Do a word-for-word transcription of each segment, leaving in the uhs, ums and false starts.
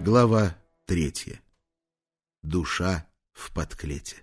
Глава третья. Душа в подклете.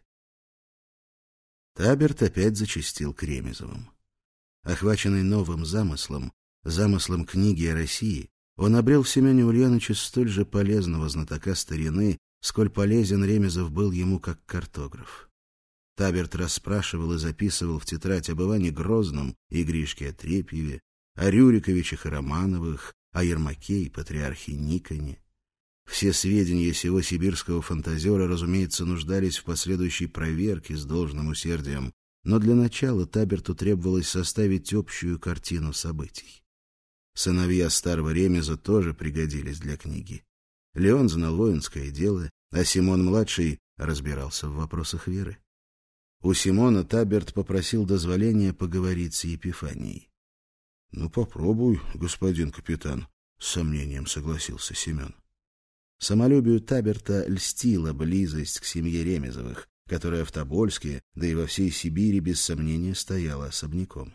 Таберт опять зачастил к Ремезовым. Охваченный новым замыслом, замыслом книги о России, он обрел в Семене Ульяновиче столь же полезного знатока старины, сколь полезен Ремезов был ему как картограф. Таберт расспрашивал и записывал в тетрадь об Иване Грозном и Гришке Отрепьеве, о Рюриковичах и Романовых, о Ермаке и патриархе Никоне. Все сведения сего сибирского фантазера, разумеется, нуждались в последующей проверке с должным усердием, но для начала Таберту требовалось составить общую картину событий. Сыновья старого Ремеза тоже пригодились для книги. Леон знал воинское дело, а Симон-младший разбирался в вопросах веры. У Симона Таберт попросил дозволения поговорить с Епифанией. — Ну, попробуй, господин капитан, — с сомнением согласился Семен. Самолюбию Таберта льстила близость к семье Ремезовых, которая в Тобольске, да и во всей Сибири, без сомнения, стояла особняком.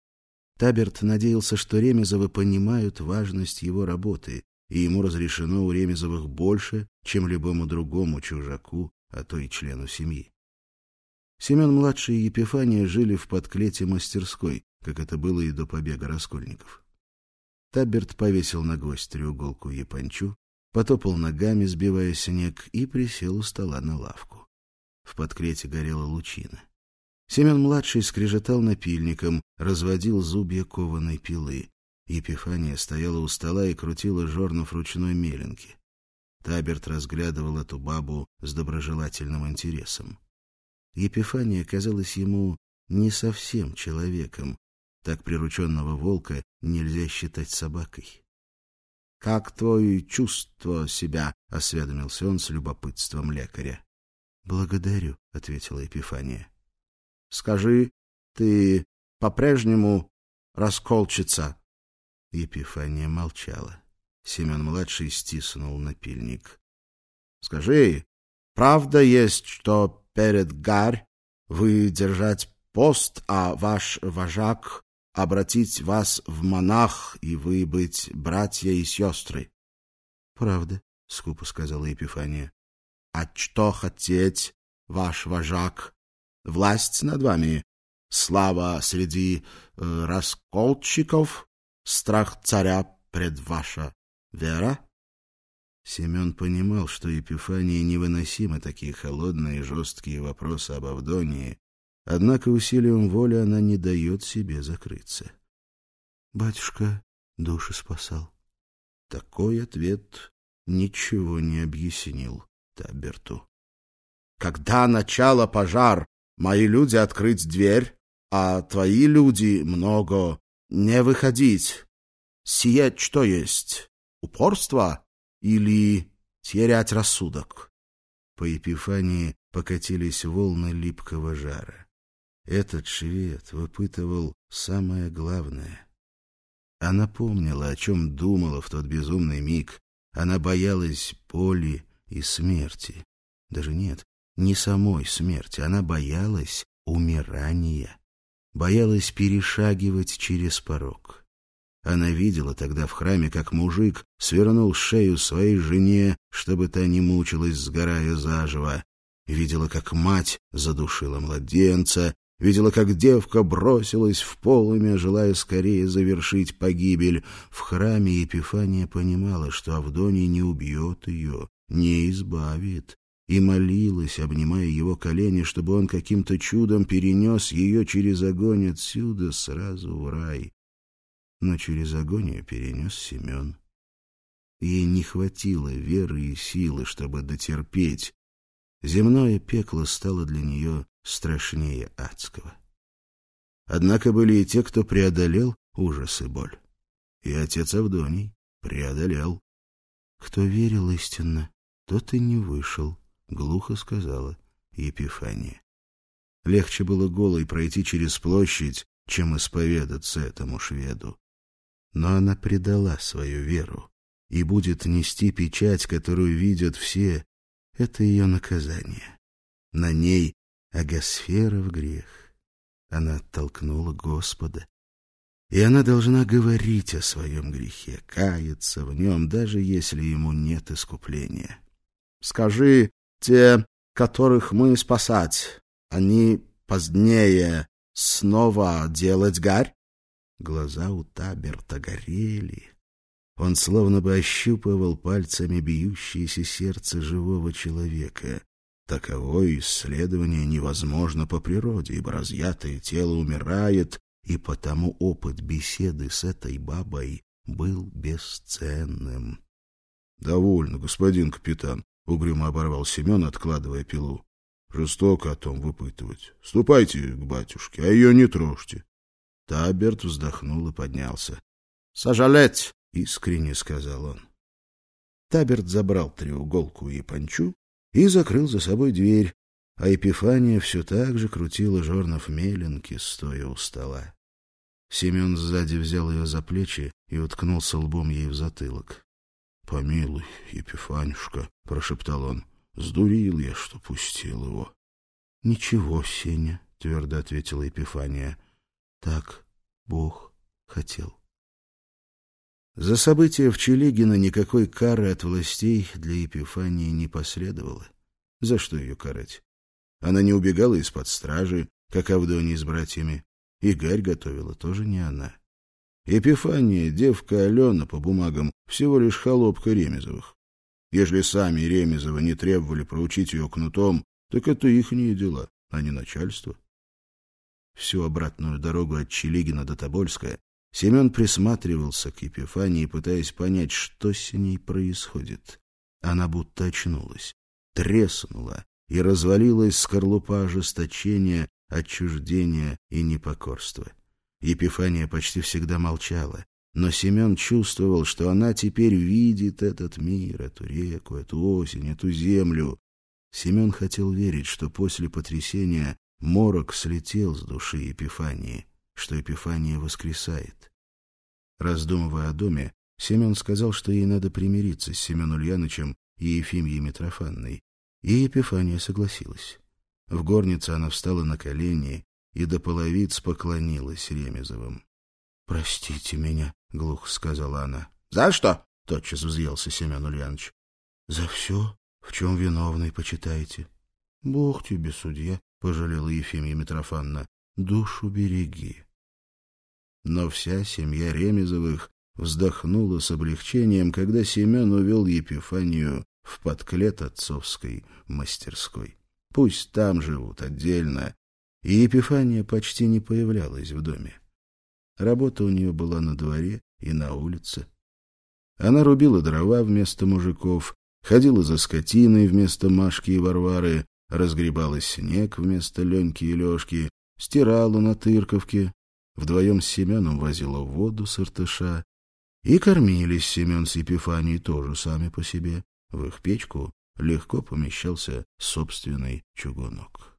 Таберт надеялся, что Ремезовы понимают важность его работы, и ему разрешено у Ремезовых больше, чем любому другому чужаку, а то и члену семьи. Семен-младший и Епифания жили в подклете мастерской, как это было и до побега раскольников. Таберт повесил на гвоздь треуголку япончу, потопал ногами, сбивая снег, и присел у стола на лавку. В подклете горела лучина. Семен-младший скрежетал напильником, разводил зубья кованой пилы. Епифания стояла у стола и крутила жорнов ручной меленки. Таберт разглядывал эту бабу с доброжелательным интересом. Епифания казалась ему не совсем человеком. Так прирученного волка нельзя считать собакой. — Как твое чувство себя? — осведомился он с любопытством лекаря. — Благодарю, — ответила Епифания. — Скажи, ты по-прежнему расколчица? Епифания молчала. Семен-младший стиснул напильник. — Скажи, правда есть, что перед гарь вы держать пост, а ваш вожак обратить вас в монах, и вы быть братья и сестры? — Правда, — скупо сказала Епифания. — А что хотеть, ваш вожак? Власть над вами? Слава среди э, расколчиков? Страх царя пред ваша вера? Семен понимал, что Епифании невыносимы такие холодные и жесткие вопросы об Авдонии, однако усилием воли она не дает себе закрыться. Батюшка души спасал. Такой ответ ничего не объяснил Таберту. Когда начало пожар, мои люди открыть дверь, а твои люди много не выходить. Сие что есть? Упорство или терять рассудок? По Епифании покатились волны липкого жара. Этот швед выпытывал самое главное. Она помнила, о чем думала в тот безумный миг. Она боялась боли и смерти. Даже нет, не самой смерти. Она боялась умирания. Боялась перешагивать через порог. Она видела тогда в храме, как мужик свернул шею своей жене, чтобы та не мучилась, сгорая заживо. Видела, как мать задушила младенца. Видела, как девка бросилась в полымя, желая скорее завершить погибель. В храме Епифания понимала, что Авдоний не убьет ее, не избавит, и молилась, обнимая его колени, чтобы он каким-то чудом перенес ее через огонь отсюда сразу в рай. Но через огонь ее перенес Семен. Ей не хватило веры и силы, чтобы дотерпеть. Земное пекло стало для нее страшнее адского. Однако были и те, кто преодолел ужас и боль. И отец Авдоний преодолел. Кто верил истинно, тот и не вышел, — глухо сказала Епифания. Легче было голой пройти через площадь, чем исповедаться этому шведу. Но она предала свою веру и будет нести печать, которую видят все. Это ее наказание. На ней агосфера в грех. Она оттолкнула Господа. И она должна говорить о своем грехе, каяться в нем, даже если ему нет искупления. «Скажи, те, которых мы спасать, они позднее снова делать гарь?» Глаза у Таберта горели. Он словно бы ощупывал пальцами бьющееся сердце живого человека. Таковое исследование невозможно по природе, ибо разъятое тело умирает, и потому опыт беседы с этой бабой был бесценным. — Довольно, господин капитан, — угрюмо оборвал Семен, откладывая пилу. — Жестоко о том выпытывать. Ступайте к батюшке, а ее не трожьте. Таберт вздохнул и поднялся. — Сожалеть! — искренне сказал он. Таберт забрал треуголку и панчу и закрыл за собой дверь, а Епифания все так же крутила жернов меленки, стоя у стола. Семен сзади взял ее за плечи и уткнулся лбом ей в затылок. — Помилуй, Епифанюшка, — прошептал он, — сдурил я, что пустил его. — Ничего, Сеня, — твердо ответила Епифания, — так Бог хотел. За события в Челигино никакой кары от властей для Епифании не последовало. За что ее карать? Она не убегала из-под стражи, как Авдония с братьями, и гарь готовила тоже не она. Епифания, девка Алена, по бумагам, всего лишь холопка Ремезовых. Ежели сами Ремезовы не требовали проучить ее кнутом, так это ихние дела, а не начальство. Всю обратную дорогу от Челигина до Тобольска Семен присматривался к Епифании, пытаясь понять, что с ней происходит. Она будто очнулась, треснула и развалилась скорлупа ожесточения, отчуждения и непокорства. Епифания почти всегда молчала, но Семен чувствовал, что она теперь видит этот мир, эту реку, эту осень, эту землю. Семен хотел верить, что после потрясения морок слетел с души Епифании, что Епифания воскресает. Раздумывая о доме, Семен сказал, что ей надо примириться с Семеном Ульянычем и Ефимьей Митрофанной, и Епифания согласилась. В горнице она встала на колени и до половиц поклонилась Ремезовым. — Простите меня, — глухо сказала она. — За что? — тотчас взъелся Семен Ульяныч. — За все, в чем виновный почитаете. — Бог тебе, судья, — пожалела Ефимья Митрофанна, — душу береги. Но вся семья Ремезовых вздохнула с облегчением, когда Семен увел Епифанию в подклет отцовской мастерской. Пусть там живут отдельно, и Епифания почти не появлялась в доме. Работа у нее была на дворе и на улице. Она рубила дрова вместо мужиков, ходила за скотиной вместо Машки и Варвары, разгребала снег вместо Леньки и Лешки, стирала на Тырковке, вдвоем с Семеном возила воду с Иртыша, и кормились Семен с Епифанией тоже сами по себе. В их печку легко помещался собственный чугунок.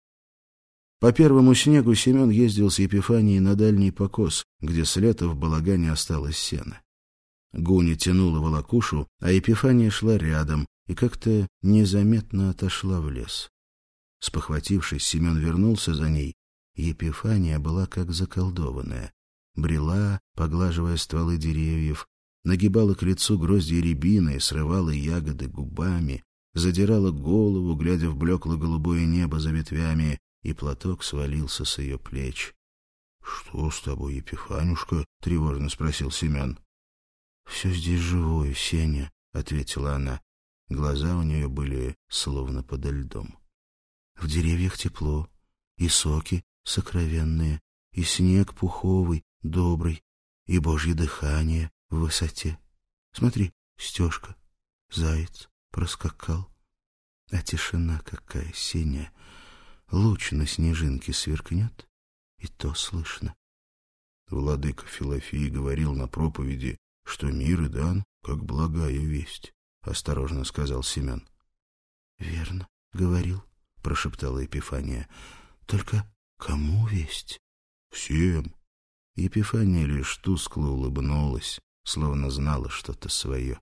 По первому снегу Семен ездил с Епифанией на дальний покос, где с лета в балагане осталось сено. Гуня тянула волокушу, а Епифания шла рядом и как-то незаметно отошла в лес. Спохватившись, Семен вернулся за ней. Епифания была как заколдованная. Брела, поглаживая стволы деревьев, нагибала к лицу грозди рябины, срывала ягоды губами, задирала голову, глядя в блекло-голубое небо за ветвями, и платок свалился с ее плеч. — Что с тобой, Епифанюшка? — тревожно спросил Семен. — Все здесь живое, Сеня, — ответила она. Глаза у нее были словно подо льдом. В деревьях тепло, и соки сокровенные, и снег пуховый, добрый, и божье дыхание в высоте. Смотри, Стежка, заяц проскакал. А тишина какая, Сеня! Луч на снежинке сверкнет, и то слышно. Владыка Филофей говорил на проповеди, что мир и дан, как благая весть, — осторожно сказал Семен. — Верно, говорил, — прошептала Епифания. — Только кому весть? — Всем. Епифания лишь тускло улыбнулась, словно знала что-то свое.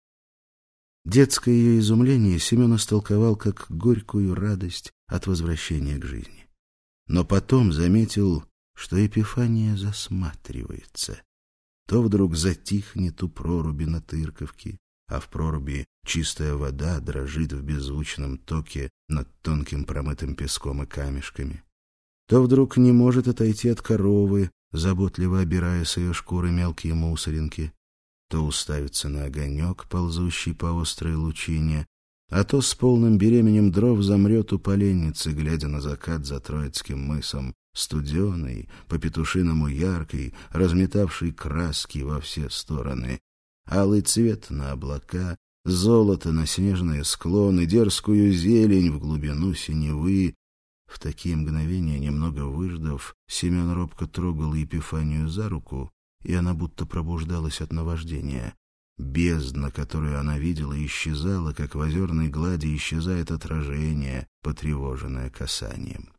Детское ее изумление Семен истолковал как горькую радость от возвращения к жизни. Но потом заметил, что Епифания засматривается. то вдруг затихнет у проруби на Тырковке, а в проруби чистая вода дрожит в беззвучном токе над тонким промытым песком и камешками. То вдруг не может отойти от коровы, заботливо обирая с ее шкуры мелкие мусоринки, то уставится на огонек, ползущий по острой лучине, а то с полным беременем дров замрет у поленницы, глядя на закат за Троицким мысом, студеный, по-петушиному яркий, разметавший краски во все стороны, алый цвет на облака, золото на снежные склоны, дерзкую зелень в глубину синевы. В такие мгновения, немного выждав, Семен робко трогал Епифанию за руку, и она будто пробуждалась от наваждения. Бездна, которую она видела, исчезала, как в озерной глади исчезает отражение, потревоженное касанием.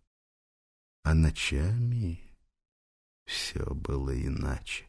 А ночами все было иначе.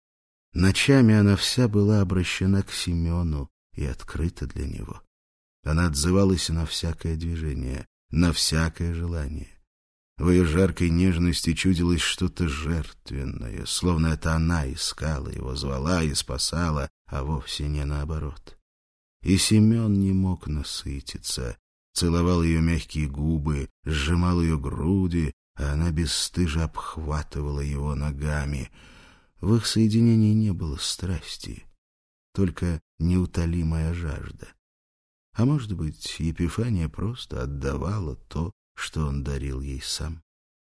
Ночами она вся была обращена к Семену и открыта для него. Она отзывалась на всякое движение, на всякое желание. В ее жаркой нежности чудилось что-то жертвенное, словно это она искала его, звала и спасала, а вовсе не наоборот. И Семен не мог насытиться, целовал ее мягкие губы, сжимал ее груди, а она бесстыжо обхватывала его ногами. В их соединении не было страсти, только неутолимая жажда. А может быть, Епифания просто отдавала то, что он дарил ей сам.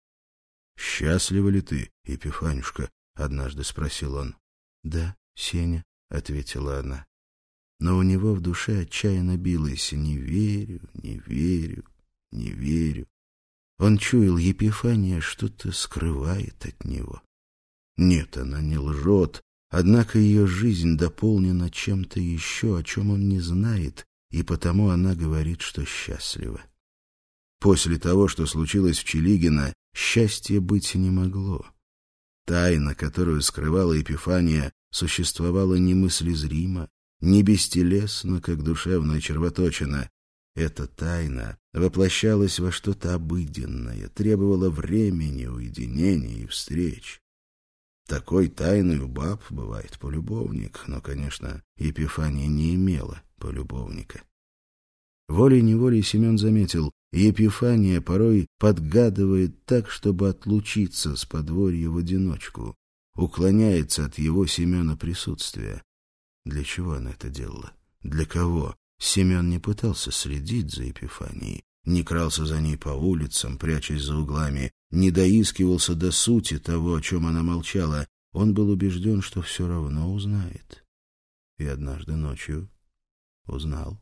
— Счастлива ли ты, Епифанюшка? — однажды спросил он. — Да, Сеня, — ответила она. Но у него в душе отчаянно билось: «Не верю, не верю, не верю». Он чуял, Епифания что-то скрывает от него. Нет, она не лжет, однако ее жизнь дополнена чем-то еще, о чем он не знает, и потому она говорит, что счастлива. После того, что случилось в Челигино, счастья быть не могло. Тайна, которую скрывала Епифания, существовала немыслезримо, не бестелесно, как душевная червоточина. Эта тайна воплощалась во что-то обыденное, требовала времени, уединения и встреч. Такой тайной у баб бывает полюбовник, но, конечно, Епифания не имела полюбовника. Волей-неволей Семен заметил, Епифания порой подгадывает так, чтобы отлучиться с подворья в одиночку, уклоняется от его, Семена, присутствия. Для чего она это делала? Для кого? Семен не пытался следить за Епифанией, не крался за ней по улицам, прячась за углами, не доискивался до сути того, о чем она молчала. Он был убежден, что все равно узнает. И однажды ночью узнал.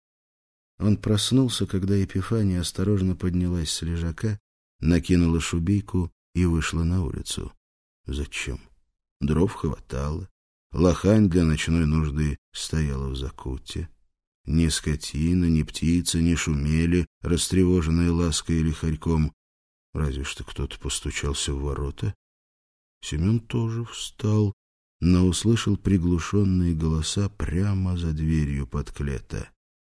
Он проснулся, когда Епифания осторожно поднялась с лежака, накинула шубейку и вышла на улицу. Зачем? Дров хватало. Лохань для ночной нужды стояла в закуте. Ни скотина, ни птица не шумели, растревоженные лаской или хорьком. Разве что кто-то постучался в ворота. Семен тоже встал, но услышал приглушенные голоса прямо за дверью подклета.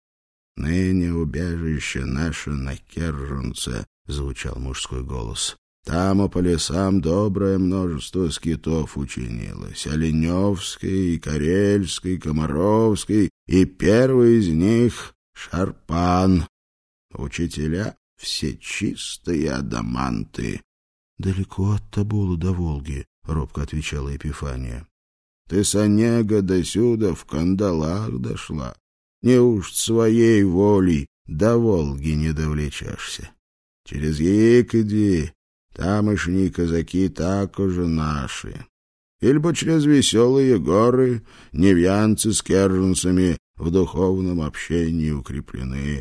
«Ныне убежище наше на Керженце», — звучал мужской голос. «Там по лесам доброе множество скитов учинилось, Оленевской, Карельской, Комаровской, и первый из них — Шарпан. Учителя все чистые адаманты». «Далеко от Тобола до Волги», — робко отвечала Епифания. «Ты с Онега до сюда в кандалах дошла. Неуж своей волей до Волги не довлечешься? Через Яик иди, тамошние казаки так уже наши. Ильбо через веселые горы невьянцы с керженцами в духовном общении укреплены».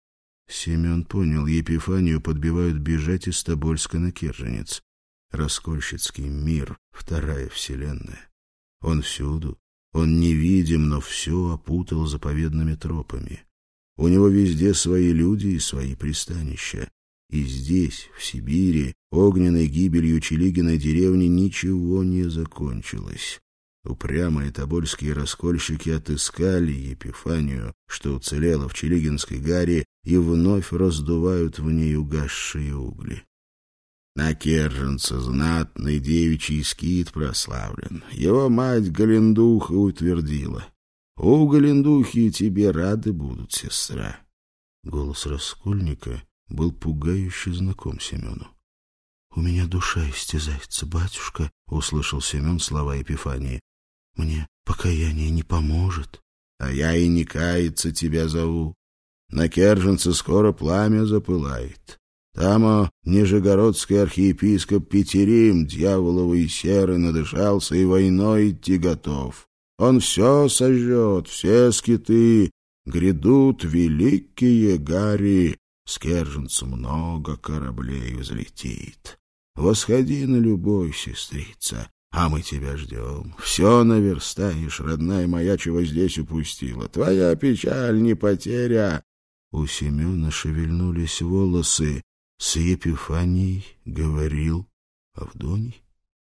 Семен понял, Епифанию подбивают бежать из Тобольска на Керженец. Раскольщицкий мир, вторая вселенная. Он всюду, он невидим, но все опутал заповедными тропами. У него везде свои люди и свои пристанища. И здесь, в Сибири, огненной гибелью Челигиной деревни ничего не закончилось. Упрямые тобольские раскольщики отыскали Епифанию, что уцелела в Челигинской гаре, и вновь раздувают в ней угасшие угли. На Керженца знатный девичий скит прославлен. Его мать Галендуха утвердила. У Галендухи тебе рады будут, сестра. Голос Раскольника был пугающе знаком Семену. — У меня душа истязается, батюшка, — услышал Семен слова Епифании. — Мне покаяние не поможет. — А я и не каяться тебя зову. На Керженце скоро пламя запылает. Там о нижегородский архиепископ Петерим дьяволовой серы надышался и войной идти готов. Он все сожжет, все скиты, грядут великие гари, с Керженца много кораблей взлетит. Восходи на любой, сестрица, а мы тебя ждем. Все наверстаешь, родная моя, чего здесь упустила. Твоя печаль не потеря. У Семена шевельнулись волосы. С Епифанией говорил Авдоний,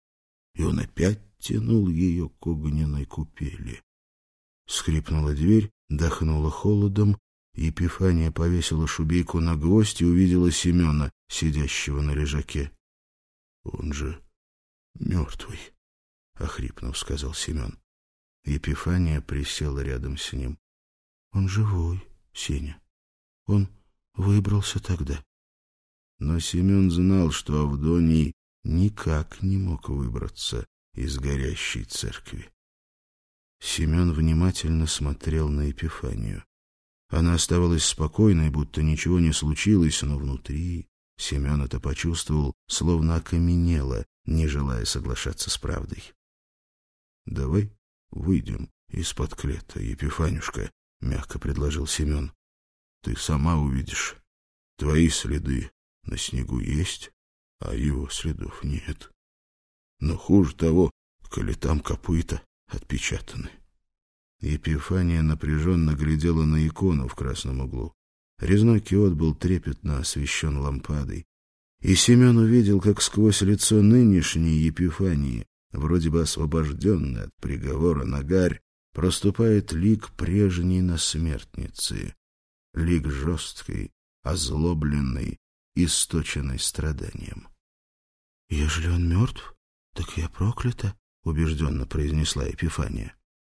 и он опять тянул ее к огненной купели. Скрипнула дверь, дохнула холодом. Епифания повесила шубейку на гвоздь и увидела Семена, сидящего на лежаке. — Он же мертвый, — охрипнув, сказал Семен. Епифания присела рядом с ним. — Он живой, Сеня. Он выбрался тогда. Но Семен знал, что Авдоний никак не мог выбраться из горящей церкви. Семен внимательно смотрел на Епифанию. Она оставалась спокойной, будто ничего не случилось, но внутри Семен это почувствовал, словно окаменело, не желая соглашаться с правдой. — Давай выйдем из-под клета, Епифанюшка, — мягко предложил Семен. — Ты сама увидишь. Твои следы на снегу есть, а его следов нет. Но хуже того, коли там копыта отпечатаны. Епифания напряженно глядела на икону в красном углу. Резной киот был трепетно освещен лампадой. И Семен увидел, как сквозь лицо нынешней Епифании, вроде бы освобожденной от приговора на гарь, проступает лик прежней насмертницы, лик жесткой, озлобленной, источенной страданием. — Ежели он мертв, так я проклята, — убежденно произнесла Епифания.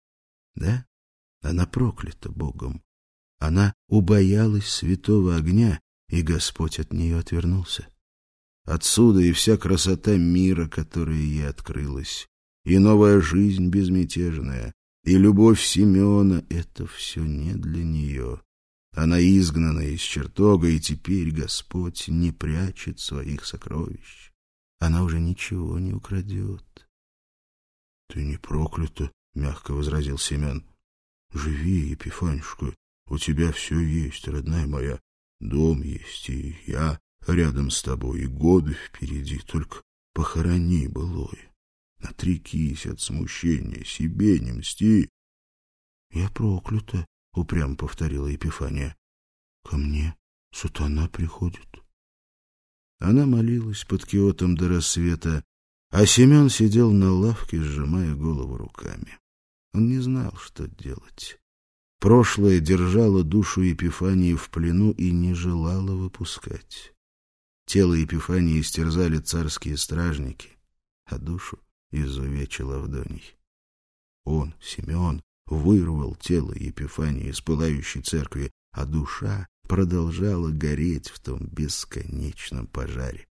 Да, она проклята Богом. Она убоялась святого огня, и Господь от нее отвернулся. Отсюда и вся красота мира, которая ей открылась, и новая жизнь безмятежная, и любовь Семена — это все не для нее. Она изгнана из чертога, и теперь Господь не прячет своих сокровищ. Она уже ничего не украдет. — Ты не проклята, — мягко возразил Семен. — Живи, Епифанюшка, у тебя все есть, родная моя. Дом есть, и я рядом с тобой, и годы впереди. Только похорони былое. Отрекись от смущения, себе не мсти. — Я проклята, — упрямо повторила Епифания. — Ко мне сатана приходит. Она молилась под киотом до рассвета, а Семен сидел на лавке, сжимая голову руками. Он не знал, что делать. Прошлое держало душу Епифании в плену и не желало выпускать. Тело Епифании истерзали царские стражники, а душу изувечил Авдоний. Он, Семен, вырвал тело Епифании из пылающей церкви, а душа продолжала гореть в том бесконечном пожаре.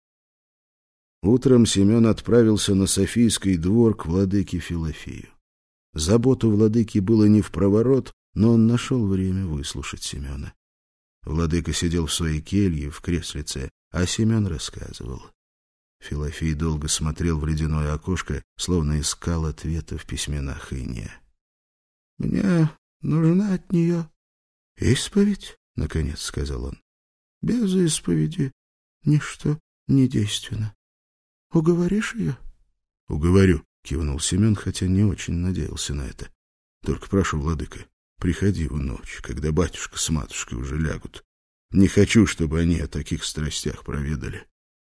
Утром Семен отправился на Софийский двор к владыке Филофею. Заботу владыки было не впроворот, но он нашел время выслушать Семена. Владыка сидел в своей келье, в креслице, а Семен рассказывал. Филофей долго смотрел в ледяное окошко, словно искал ответа в письменах Иния. — Мне нужна от нее исповедь, — наконец сказал он. — Без исповеди ничто не действенно. Уговоришь ее? — Уговорю, — кивнул Семен, хотя не очень надеялся на это. — Только прошу, владыка, приходи в ночь, когда батюшка с матушкой уже лягут. Не хочу, чтобы они о таких страстях проведали.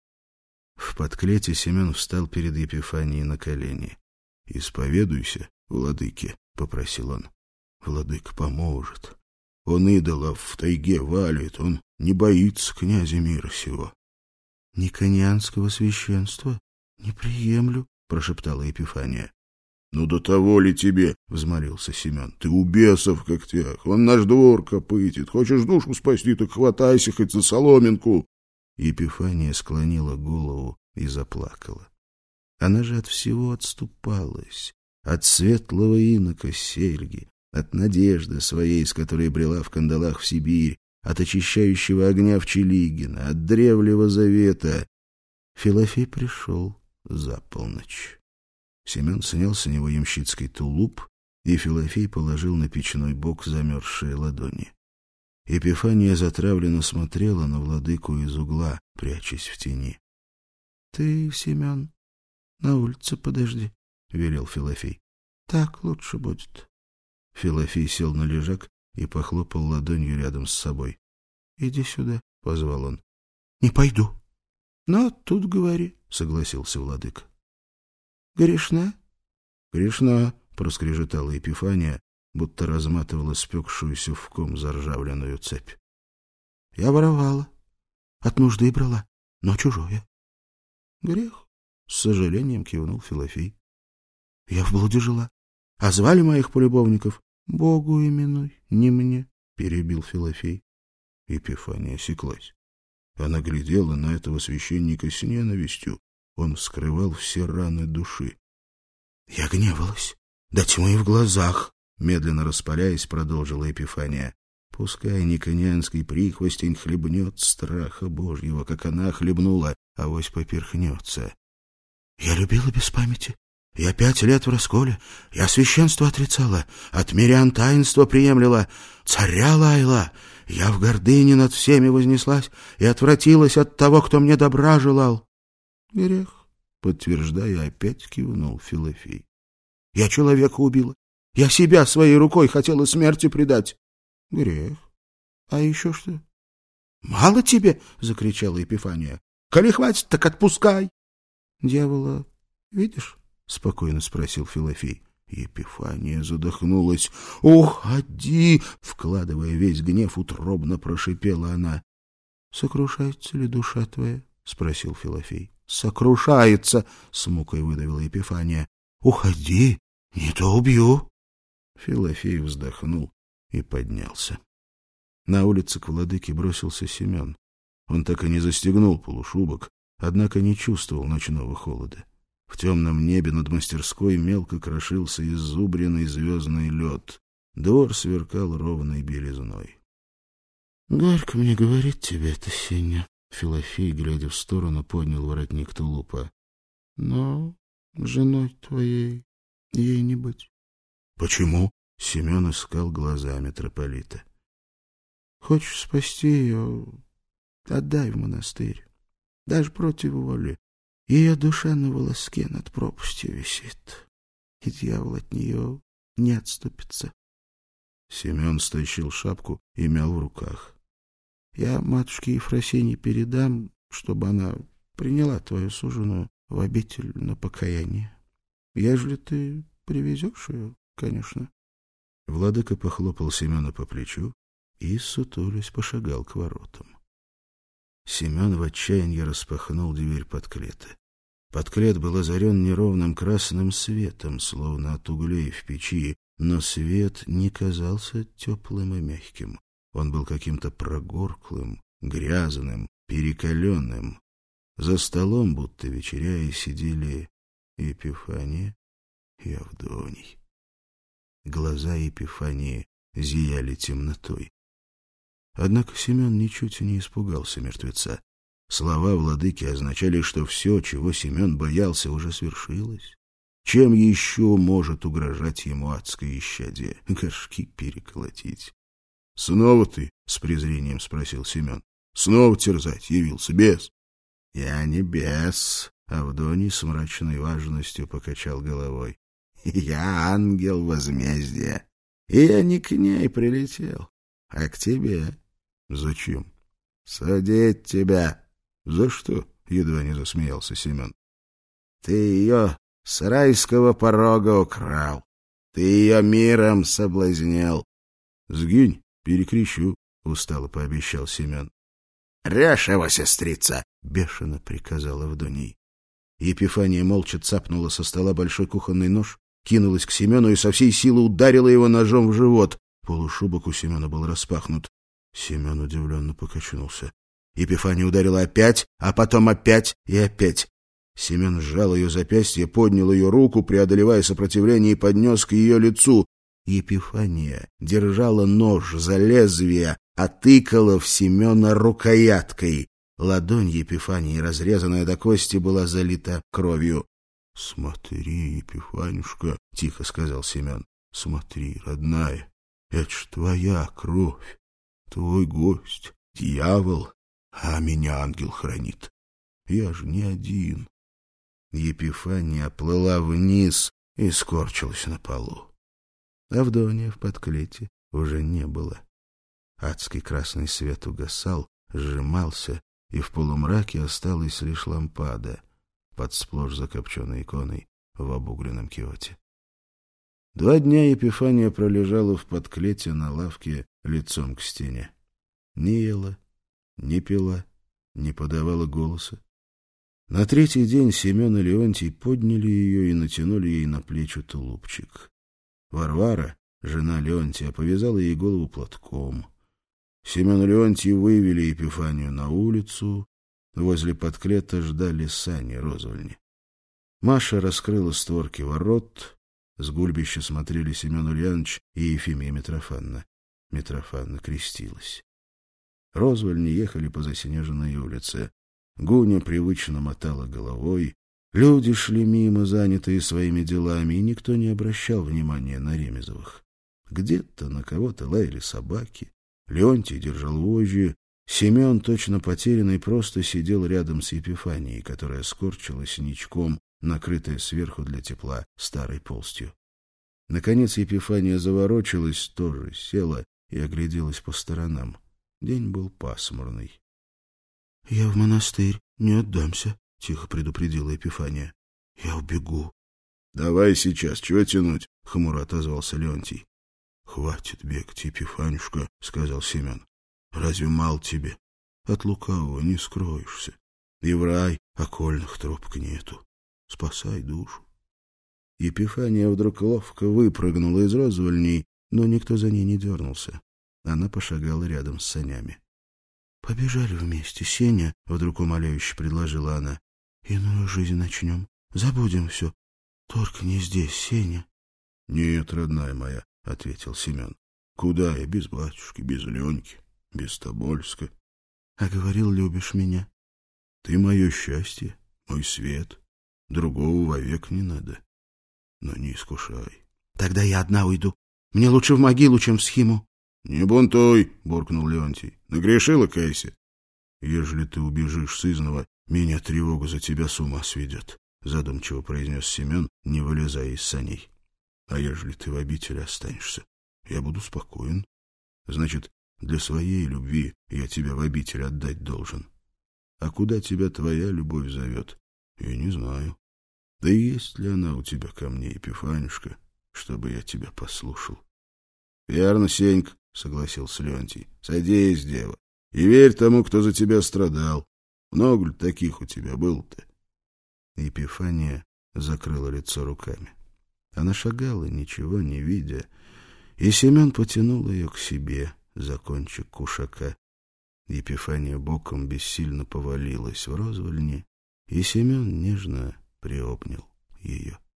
В подклете Семен встал перед Епифанией на колени. — Исповедуйся, владыке, — попросил он. — Владыка поможет. Он идолов в тайге валит, он не боится князя мира сего. — никонианского священства не приемлю, — прошептала Епифания. — Ну до того ли тебе, — взмолился Семен, — ты у бесов в когтях, он наш двор копытит, хочешь душу спасти, так хватайся хоть за соломинку. Епифания склонила голову и заплакала. Она же от всего отступалась, от светлого инока Сельги, от надежды своей, с которой брела в кандалах в Сибирь, от очищающего огня в Челигино, от древнего завета. Филофей пришел за полночь. Семен снял с него ямщицкий тулуп, и Филофей положил на печной бок замерзшие ладони. Епифания затравленно смотрела на владыку из угла, прячась в тени. — Ты, Семен, на улице подожди, — велел Филофей. — Так лучше будет. Филофей сел на лежак и похлопал ладонью рядом с собой. — Иди сюда, — позвал он. — Не пойду. — Ну, тут говори, — согласился владыка. — Грешна? — Грешна, — проскрежетала Епифания, будто разматывала спекшуюся в ком заржавленную цепь. — Я воровала. От нужды брала, но чужое. — Грех, — с сожалением кивнул Филофей. — Я в блуде жила. А звали моих полюбовников? — Богу именуй, не мне, — перебил Филофей. Епифания осеклась. Она глядела на этого священника с ненавистью. Он вскрывал все раны души. — Я гневалась. До тьмы в глазах, — медленно распаляясь, продолжила Епифания. Пускай никонианский прихвостень хлебнет страха Божьего, как она хлебнула, авось поперхнется. Я любила без памяти. Я пять лет в расколе. Я священство отрицала, от мирян таинство приемлила, царя лаяла. Я в гордыне над всеми вознеслась и отвратилась от того, кто мне добра желал. Грех, подтверждая, опять кивнул Филофей. Я человека убила. Я себя своей рукой хотела смерти предать. Грех. А еще что? Мало тебе, закричала Епифания. Коли хватит, так отпускай. Дьявола видишь? Спокойно спросил Филофей. Епифания задохнулась. «Уходи!» — вкладывая весь гнев, утробно прошипела она. «Сокрушается ли душа твоя?» — спросил Филофей. «Сокрушается!» — с мукой выдавила Епифания. «Уходи, не то убью!» Филофей вздохнул и поднялся. На улице к владыке бросился Семен. Он так и не застегнул полушубок, однако не чувствовал ночного холода. В темном небе над мастерской мелко крошился иззубренный звездный лед. Двор сверкал ровной белизной. — Горько мне говорить тебе это, Сеня. Филофей, глядя в сторону, поднял воротник тулупа. — Но женой твоей ей не быть. — Почему? — Семен искал глаза митрополита. — Хочешь спасти ее, отдай в монастырь, даже против воли. Ее душа на волоске над пропастью висит, и дьявол от нее не отступится. Семен стащил шапку и мял в руках. — Я матушке Ефросинье передам, чтобы она приняла твою суженую в обитель на покаяние. Ежели ты привезешь ее, конечно. Владыка похлопал Семена по плечу и, сутулясь, пошагал к воротам. Семен в отчаянии распахнул дверь подклета. Подклет был озарен неровным красным светом, словно от углей в печи, но свет не казался теплым и мягким. Он был каким-то прогорклым, грязным, перекаленным. За столом, будто вечеряя, сидели Епифания и Авдоний. Глаза Епифании зияли темнотой. Однако Семен ничуть не испугался мертвеца. Слова владыки означали, что все, чего Семен боялся, уже свершилось. Чем еще может угрожать ему адское исчадие? Горшки переколотить. — Снова ты? — с презрением спросил Семен. — Снова терзать явился бес? — Я не бес. Авдоний с мрачной важностью покачал головой. — Я ангел возмездия. И я не к ней прилетел, а к тебе. — Зачем? — Судить тебя. — За что? — едва не засмеялся Семен. — Ты ее с райского порога украл. Ты ее миром соблазнил. — Сгинь, перекрещу, — устало пообещал Семен. — Режь его, сестрица! — бешено приказал Авдоний. Епифания молча цапнула со стола большой кухонный нож, кинулась к Семену и со всей силы ударила его ножом в живот. Полушубок у Семена был распахнут. Семен удивленно покачнулся. Епифания ударила опять, а потом опять и опять. Семен сжал ее запястье, поднял ее руку, преодолевая сопротивление, и поднес к ее лицу. Епифания держала нож за лезвие, а тыкала в Семена рукояткой. Ладонь Епифании, разрезанная до кости, была залита кровью. — Смотри, Епифанюшка, — тихо сказал Семен, — смотри, родная, это ж твоя кровь, твой гость, дьявол, а меня ангел хранит. Я ж не один. Епифания плыла вниз и скорчилась на полу. Авдония в подклете уже не было. Адский красный свет угасал, сжимался, и в полумраке осталась лишь лампада под сплошь закопченной иконой в обугленном киоте. Два дня Епифания пролежала в подклете на лавке лицом к стене. Не ела, не пила, не подавала голоса. На третий день Семен и Леонтий подняли ее и натянули ей на плечи тулупчик. Варвара, жена Леонтия, повязала ей голову платком. Семен и Леонтий вывели Епифанию на улицу. Возле подклета ждали сани розвольни. Маша раскрыла створки ворот. С гульбища смотрели Семен Ульянович и Ефимия Митрофановна. Митрофановна крестилась. Розвольни ехали по заснеженной улице. Гуня привычно мотала головой. Люди шли мимо, занятые своими делами, и никто не обращал внимания на Ремезовых. Где-то на кого-то лаяли собаки. Леонтий держал вожжи. Семен, точно потерянный, просто сидел рядом с Епифанией, которая скорчилась ничком, накрытая сверху для тепла старой полстью. Наконец Епифания заворочилась, тоже села и огляделась по сторонам. День был пасмурный. — Я в монастырь не отдамся, — тихо предупредила Епифания. — Я убегу. — Давай сейчас, чего тянуть? — хмуро отозвался Леонтий. — Хватит бегать, Епифанюшка, — сказал Семен. — Разве мало тебе? От лукавого не скроешься. И в рай окольных тропок нету. Спасай душу. Епифания вдруг ловко выпрыгнула из розвольней, но никто за ней не дернулся. Она пошагала рядом с санями. — Побежали вместе, Сеня, — вдруг умоляюще предложила она. — Иную жизнь начнем. Забудем все. Только не здесь, Сеня. — Нет, родная моя, — ответил Семен. — Куда я без батюшки, без Леньки, без Тобольска? — А говорил, любишь меня. — Ты мое счастье, мой свет. Другого вовек не надо. Но не искушай. — Тогда я одна уйду. Мне лучше в могилу, чем в схиму. — Не бунтуй, — буркнул Леонтий. — Нагрешила, кайся. — Ежели ты убежишь сызнова, меня тревога за тебя с ума сведет, — задумчиво произнес Семен, не вылезая из саней. — А ежели ты в обители останешься, я буду спокоен. Значит, для своей любви я тебя в обитель отдать должен. А куда тебя твоя любовь зовет, я не знаю. Да и есть ли она у тебя ко мне, Епифанюшка, чтобы я тебя послушал? — Верно, Сенька, — согласился Леонтий. — Садись, дева, и верь тому, кто за тебя страдал. Много ли таких у тебя было-то? Епифания закрыла лицо руками. Она шагала, ничего не видя, и Семен потянул ее к себе за кончик кушака. Епифания боком бессильно повалилась в розвольни, и Семен нежно приобнял ее.